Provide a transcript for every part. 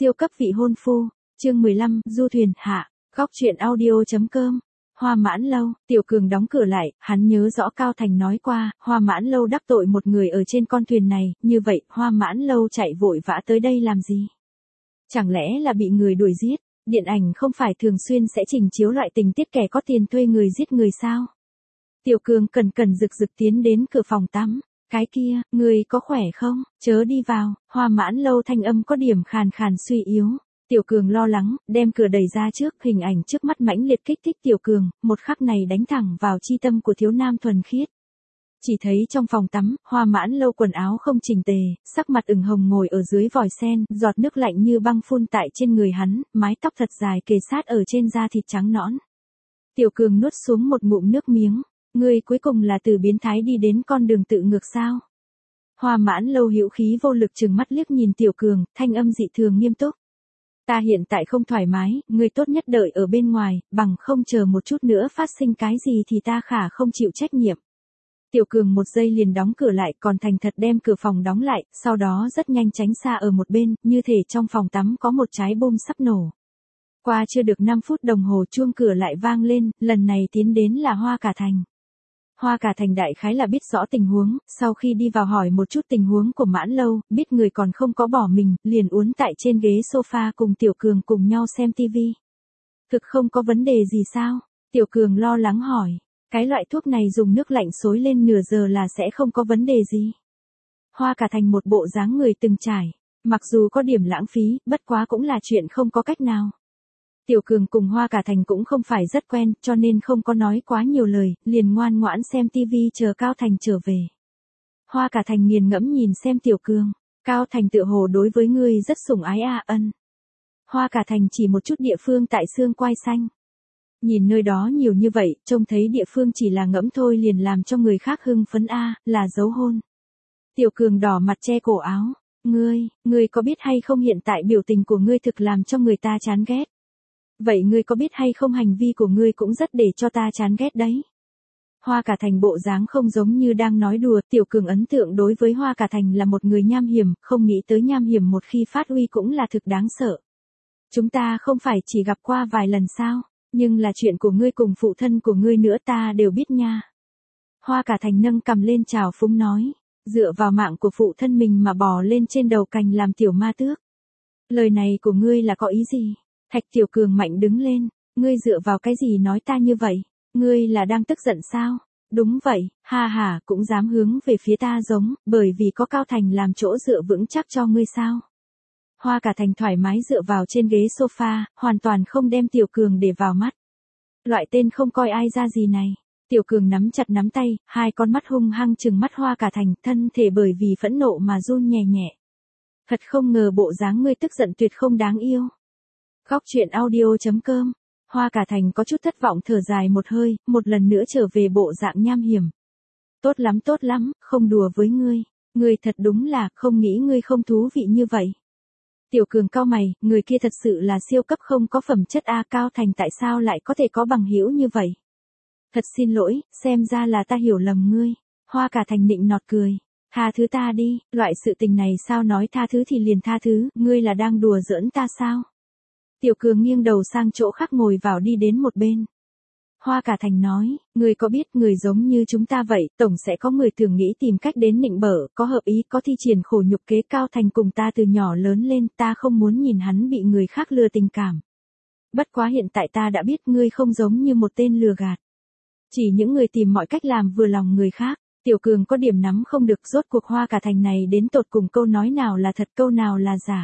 Siêu cấp vị hôn phu, chương 15, du thuyền hạ, góc truyện audio.com. Hoa Mãn Lâu, Tiểu Cường đóng cửa lại, hắn nhớ rõ Cao Thành nói qua, Hoa Mãn Lâu đắc tội một người ở trên con thuyền này, như vậy, Hoa Mãn Lâu chạy vội vã tới đây làm gì? Chẳng lẽ là bị người đuổi giết? Điện ảnh không phải thường xuyên sẽ trình chiếu loại tình tiết kẻ có tiền thuê người giết người sao? Tiểu Cường cẩn rực tiến đến cửa phòng tắm. Cái kia, người có khỏe không? Chớ đi vào. Hoa Mãn Lâu thanh âm có điểm khàn suy yếu. Tiểu Cường lo lắng, đem cửa đẩy ra trước, hình ảnh trước mắt mãnh liệt kích thích Tiểu Cường, một khắc này đánh thẳng vào chi tâm của thiếu nam thuần khiết. Chỉ thấy trong phòng tắm, Hoa Mãn Lâu quần áo không chỉnh tề, sắc mặt ửng hồng ngồi ở dưới vòi sen, giọt nước lạnh như băng phun tại trên người hắn, mái tóc thật dài kề sát ở trên da thịt trắng nõn. Tiểu Cường nuốt xuống một ngụm nước miếng. Ngươi cuối cùng là từ biến thái đi đến con đường tự ngược sao? Hoa Mãn Lâu hữu khí vô lực trừng mắt liếc nhìn Tiểu Cường, thanh âm dị thường nghiêm túc. Ta hiện tại không thoải mái, ngươi tốt nhất đợi ở bên ngoài, bằng không chờ một chút nữa phát sinh cái gì thì ta khả không chịu trách nhiệm. Tiểu Cường một giây liền đóng cửa lại, còn thành thật đem cửa phòng đóng lại, sau đó rất nhanh tránh xa ở một bên, như thể trong phòng tắm có một trái bom sắp nổ. Qua chưa được 5 phút đồng hồ chuông cửa lại vang lên, lần này tiến đến là Hoa Cả Thành. Hoa Cả Thành đại khái là biết rõ tình huống, sau khi đi vào hỏi một chút tình huống của Mãn Lâu, biết người còn không có bỏ mình, liền uốn tại trên ghế sofa cùng Tiểu Cường cùng nhau xem tivi. Thực không có vấn đề gì sao? Tiểu Cường lo lắng hỏi, cái loại thuốc này dùng nước lạnh xối lên nửa giờ là sẽ không có vấn đề gì. Hoa Cả Thành một bộ dáng người từng trải, mặc dù có điểm lãng phí, bất quá cũng là chuyện không có cách nào. Tiểu Cường cùng Hoa Cả Thành cũng không phải rất quen, cho nên không có nói quá nhiều lời, liền ngoan ngoãn xem tivi chờ Cao Thành trở về. Hoa Cả Thành nghiền ngẫm nhìn xem Tiểu Cường, Cao Thành tựa hồ đối với ngươi rất sủng ái ân. Hoa Cả Thành chỉ một chút địa phương tại xương quai xanh. Nhìn nơi đó nhiều như vậy, trông thấy địa phương chỉ là ngẫm thôi liền làm cho người khác hưng phấn là dấu hôn. Tiểu Cường đỏ mặt che cổ áo, ngươi có biết hay không hiện tại biểu tình của ngươi thực làm cho người ta chán ghét. Vậy ngươi có biết hay không hành vi của ngươi cũng rất để cho ta chán ghét đấy. Hoa Cả Thành bộ dáng không giống như đang nói đùa, Tiểu Cường ấn tượng đối với Hoa Cả Thành là một người nham hiểm, không nghĩ tới nham hiểm một khi phát huy cũng là thực đáng sợ. Chúng ta không phải chỉ gặp qua vài lần sao, nhưng là chuyện của ngươi cùng phụ thân của ngươi nữa ta đều biết nha. Hoa Cả Thành nâng cầm lên trào phúng nói, dựa vào mạng của phụ thân mình mà bò lên trên đầu cành làm tiểu ma tước. Lời này của ngươi là có ý gì? Thạch Tiểu Cường mạnh đứng lên, ngươi dựa vào cái gì nói ta như vậy? Ngươi là đang tức giận sao? Đúng vậy, cũng dám hướng về phía ta giống, bởi vì có Cao Thành làm chỗ dựa vững chắc cho ngươi sao? Hoa Cả Thành thoải mái dựa vào trên ghế sofa, hoàn toàn không đem Tiểu Cường để vào mắt. Loại tên không coi ai ra gì này. Tiểu Cường nắm chặt nắm tay, hai con mắt hung hăng trừng mắt Hoa Cả Thành, thân thể bởi vì phẫn nộ mà run nhẹ nhẹ. Thật không ngờ bộ dáng ngươi tức giận tuyệt không đáng yêu. Góc truyện audio.com. Hoa Cả Thành có chút thất vọng thở dài một hơi, một lần nữa trở về bộ dạng nham hiểm. Tốt lắm, không đùa với ngươi. Ngươi thật đúng là, không nghĩ ngươi không thú vị như vậy. Tiểu Cường cau mày, người kia thật sự là siêu cấp không có phẩm chất Cao Thành tại sao lại có thể có bằng hữu như vậy? Thật xin lỗi, xem ra là ta hiểu lầm ngươi. Hoa Cả Thành nịnh nọt cười. Tha thứ ta đi, loại sự tình này sao nói tha thứ thì liền tha thứ, ngươi là đang đùa giỡn ta sao? Tiểu Cường nghiêng đầu sang chỗ khác ngồi vào đi đến một bên. Hoa Cả Thành nói, ngươi có biết người giống như chúng ta vậy, tổng sẽ có người thường nghĩ tìm cách đến nịnh bợ, có hợp ý, có thi triển khổ nhục kế. Cao Thành cùng ta từ nhỏ lớn lên, ta không muốn nhìn hắn bị người khác lừa tình cảm. Bất quá hiện tại ta đã biết ngươi không giống như một tên lừa gạt. Chỉ những người tìm mọi cách làm vừa lòng người khác. Tiểu Cường có điểm nắm không được, rốt cuộc Hoa Cả Thành này đến tột cùng câu nói nào là thật câu nào là giả.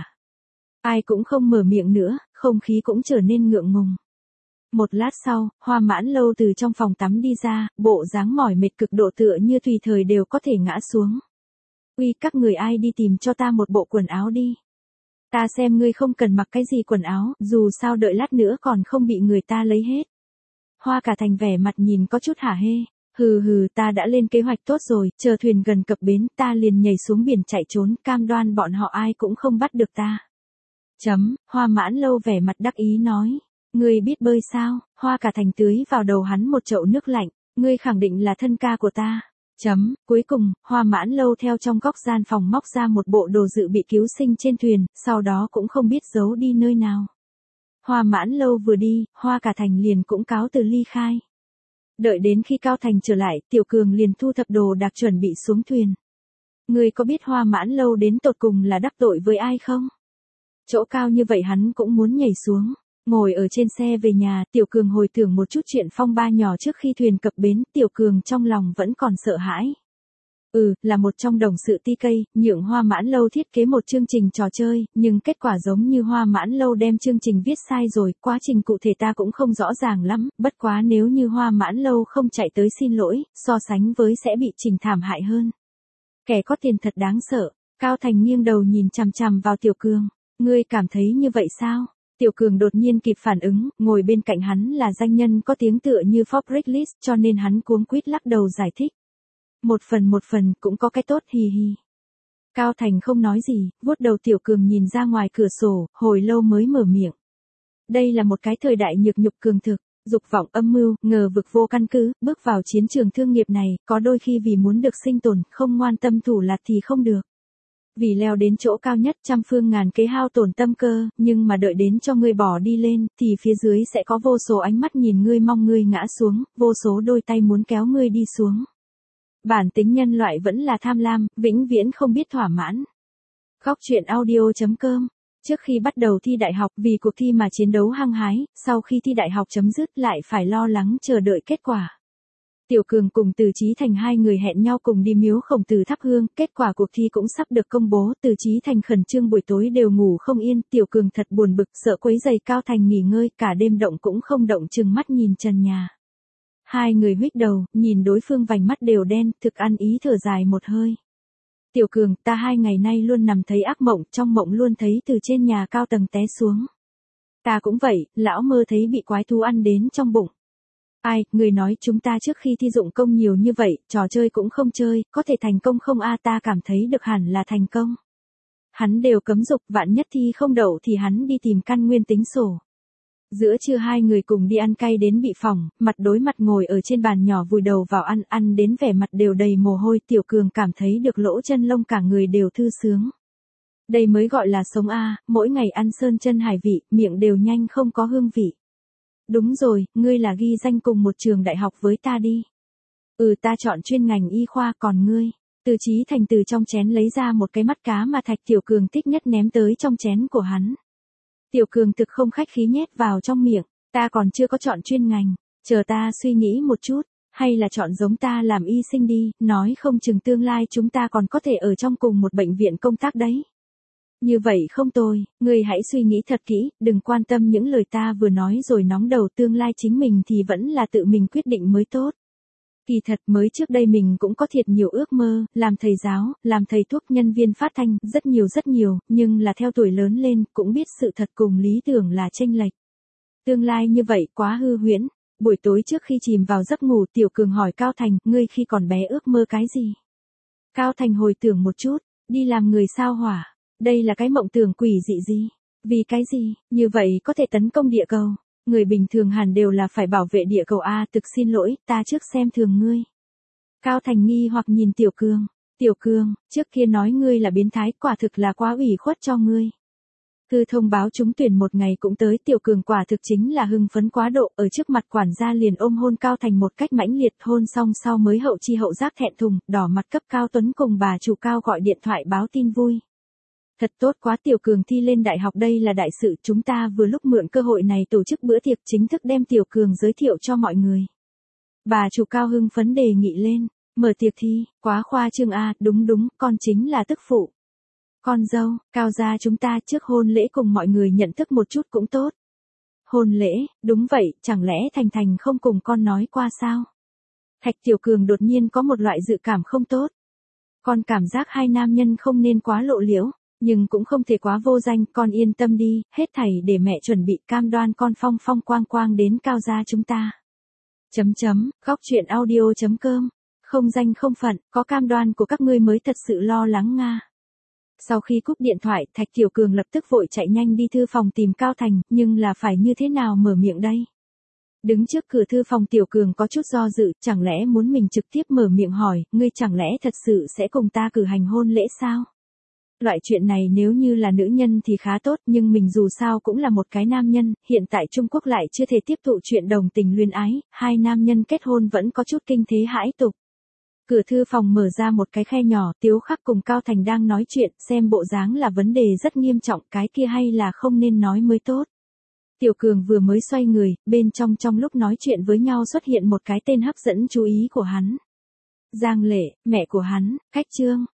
Ai cũng không mở miệng nữa, không khí cũng trở nên ngượng ngùng. Một lát sau, Hoa Mãn Lâu từ trong phòng tắm đi ra, bộ dáng mỏi mệt cực độ tựa như tùy thời đều có thể ngã xuống. Uy, các người ai đi tìm cho ta một bộ quần áo đi. Ta xem ngươi không cần mặc cái gì quần áo, dù sao đợi lát nữa còn không bị người ta lấy hết. Hoa Cả Thành vẻ mặt nhìn có chút hả hê. Ta đã lên kế hoạch tốt rồi, chờ thuyền gần cập bến ta liền nhảy xuống biển chạy trốn, cam đoan bọn họ ai cũng không bắt được ta. Hoa Mãn Lâu vẻ mặt đắc ý nói. Ngươi biết bơi sao? Hoa Cả Thành tưới vào đầu hắn một chậu nước lạnh. Ngươi khẳng định là thân ca của ta. Cuối cùng, Hoa Mãn Lâu theo trong góc gian phòng móc ra một bộ đồ dự bị cứu sinh trên thuyền, sau đó cũng không biết giấu đi nơi nào. Hoa Mãn Lâu vừa đi, Hoa Cả Thành liền cũng cáo từ ly khai. Đợi đến khi Cao Thành trở lại, Tiểu Cường liền thu thập đồ đạc chuẩn bị xuống thuyền. Ngươi có biết Hoa Mãn Lâu đến tột cùng là đắc tội với ai không? Chỗ cao như vậy hắn cũng muốn nhảy xuống. Ngồi ở trên xe về nhà, Tiểu Cường hồi tưởng một chút chuyện phong ba nhỏ trước khi thuyền cập bến, Tiểu Cường trong lòng vẫn còn sợ hãi. Là một trong đồng sự TK, nhượng Hoa Mãn Lâu thiết kế một chương trình trò chơi, nhưng kết quả giống như Hoa Mãn Lâu đem chương trình viết sai rồi, quá trình cụ thể ta cũng không rõ ràng lắm, bất quá nếu như Hoa Mãn Lâu không chạy tới xin lỗi, so sánh với sẽ bị Trình thảm hại hơn. Kẻ có tiền thật đáng sợ. Cao Thành nghiêng đầu nhìn chằm chằm vào Tiểu Cường. Ngươi cảm thấy như vậy sao? Tiểu Cường đột nhiên kịp phản ứng, ngồi bên cạnh hắn là danh nhân có tiếng tựa như Forbes List cho nên hắn cuống quýt lắc đầu giải thích. Một phần cũng có cái tốt hì hì. Cao Thành không nói gì, vuốt đầu Tiểu Cường nhìn ra ngoài cửa sổ, hồi lâu mới mở miệng. Đây là một cái thời đại nhược nhục cường thực, dục vọng âm mưu, ngờ vực vô căn cứ, bước vào chiến trường thương nghiệp này, có đôi khi vì muốn được sinh tồn, không ngoan tâm thủ lạt thì không được. Vì leo đến chỗ cao nhất trăm phương ngàn kế hao tổn tâm cơ, nhưng mà đợi đến cho ngươi bỏ đi lên, thì phía dưới sẽ có vô số ánh mắt nhìn ngươi mong ngươi ngã xuống, vô số đôi tay muốn kéo ngươi đi xuống. Bản tính nhân loại vẫn là tham lam, vĩnh viễn không biết thỏa mãn. Góc truyện audio.com. Trước khi bắt đầu thi đại học vì cuộc thi mà chiến đấu hăng hái, sau khi thi đại học chấm dứt lại phải lo lắng chờ đợi kết quả. Tiểu Cường cùng Từ Chí Thành hai người hẹn nhau cùng đi miếu Khổng Tử thắp hương, kết quả cuộc thi cũng sắp được công bố, Từ Chí Thành khẩn trương buổi tối đều ngủ không yên, Tiểu Cường thật buồn bực, sợ quấy rầy Cao Thành nghỉ ngơi, cả đêm động cũng không động chừng mắt nhìn trần nhà. Hai người huých đầu, nhìn đối phương vành mắt đều đen, thực ăn ý thở dài một hơi. Tiểu Cường, ta 2 ngày nay luôn nằm thấy ác mộng, trong mộng luôn thấy từ trên nhà cao tầng té xuống. Ta cũng vậy, lão mơ thấy bị quái thú ăn đến trong bụng. Ai, người nói chúng ta trước khi thi dụng công nhiều như vậy, trò chơi cũng không chơi, có thể thành công không a? Ta cảm thấy được hẳn là thành công. Hắn đều cấm dục, vạn nhất thi không đậu thì hắn đi tìm căn nguyên tính sổ. Giữa trưa hai người cùng đi ăn cay đến bị phỏng, mặt đối mặt ngồi ở trên bàn nhỏ vùi đầu vào ăn đến vẻ mặt đều đầy mồ hôi. Tiểu Cường cảm thấy được lỗ chân lông cả người đều thư sướng. Đây mới gọi là sống a, mỗi ngày ăn sơn chân hải vị, miệng đều nhanh không có hương vị. Đúng rồi, ngươi là ghi danh cùng một trường đại học với ta đi. Ta chọn chuyên ngành y khoa, còn ngươi? Từ Chí Thành từ trong chén lấy ra một cái mắt cá mà Thạch Tiểu Cường thích nhất ném tới trong chén của hắn. Tiểu Cường thực không khách khí nhét vào trong miệng, ta còn chưa có chọn chuyên ngành, chờ ta suy nghĩ một chút, hay là chọn giống ta làm y sinh đi, nói không chừng tương lai chúng ta còn có thể ở trong cùng một bệnh viện công tác đấy. Như vậy không tồi, ngươi hãy suy nghĩ thật kỹ, đừng quan tâm những lời ta vừa nói rồi nóng đầu, tương lai chính mình thì vẫn là tự mình quyết định mới tốt. Kỳ thật mới trước đây mình cũng có thiệt nhiều ước mơ, làm thầy giáo, làm thầy thuốc, nhân viên phát thanh, rất nhiều, nhưng là theo tuổi lớn lên, cũng biết sự thật cùng lý tưởng là chênh lệch. Tương lai như vậy quá hư huyễn. Buổi tối trước khi chìm vào giấc ngủ, Tiểu Cường hỏi Cao Thành, ngươi khi còn bé ước mơ cái gì? Cao Thành hồi tưởng một chút, đi làm người sao hỏa. Đây là cái mộng tưởng quỷ dị gì? Vì cái gì? Như vậy có thể tấn công địa cầu. Người bình thường hẳn đều là phải bảo vệ địa cầu a, thực xin lỗi, ta trước xem thường ngươi. Cao Thành nghi hoặc nhìn Tiểu Cường. Tiểu Cường, trước kia nói ngươi là biến thái, quả thực là quá ủy khuất cho ngươi. Thư thông báo trúng tuyển một ngày cũng tới, Tiểu Cường quả thực chính là hưng phấn quá độ, ở trước mặt quản gia liền ôm hôn Cao Thành một cách mãnh liệt, hôn xong sau mới hậu chi hậu giác thẹn thùng, đỏ mặt cấp Cao Tuấn cùng bà chủ Cao gọi điện thoại báo tin vui. Thật tốt quá, Tiểu Cường thi lên đại học, đây là đại sự, chúng ta vừa lúc mượn cơ hội này tổ chức bữa tiệc chính thức đem Tiểu Cường giới thiệu cho mọi người. Bà chủ Cao hưng phấn đề nghị lên, mở tiệc thi, quá khoa trương a, đúng, con chính là tức phụ. Con dâu, Cao gia chúng ta trước hôn lễ cùng mọi người nhận thức một chút cũng tốt. Hôn lễ, đúng vậy, chẳng lẽ Thành không cùng con nói qua sao? Thạch Tiểu Cường đột nhiên có một loại dự cảm không tốt. Con cảm giác hai nam nhân không nên quá lộ liễu. Nhưng cũng không thể quá vô danh, con yên tâm đi, hết thảy để mẹ chuẩn bị, cam đoan con phong phong quang quang đến Cao gia chúng ta. Góc truyện audio.com. Không danh không phận, có cam đoan của các ngươi mới thật sự lo lắng nga. Sau khi cúp điện thoại, Thạch Tiểu Cường lập tức vội chạy nhanh đi thư phòng tìm Cao Thành, nhưng là phải như thế nào mở miệng đây? Đứng trước cửa thư phòng Tiểu Cường có chút do dự, chẳng lẽ muốn mình trực tiếp mở miệng hỏi, ngươi chẳng lẽ thật sự sẽ cùng ta cử hành hôn lễ sao? Loại chuyện này nếu như là nữ nhân thì khá tốt, nhưng mình dù sao cũng là một cái nam nhân, hiện tại Trung Quốc lại chưa thể tiếp thụ chuyện đồng tình luyến ái, hai nam nhân kết hôn vẫn có chút kinh thế hãi tục. Cửa thư phòng mở ra một cái khe nhỏ, Tiếu Khắc cùng Cao Thành đang nói chuyện, xem bộ dáng là vấn đề rất nghiêm trọng, cái kia hay là không nên nói mới tốt. Tiểu Cường vừa mới xoay người, bên trong lúc nói chuyện với nhau xuất hiện một cái tên hấp dẫn chú ý của hắn. Giang Lệ, mẹ của hắn, Cách Trương.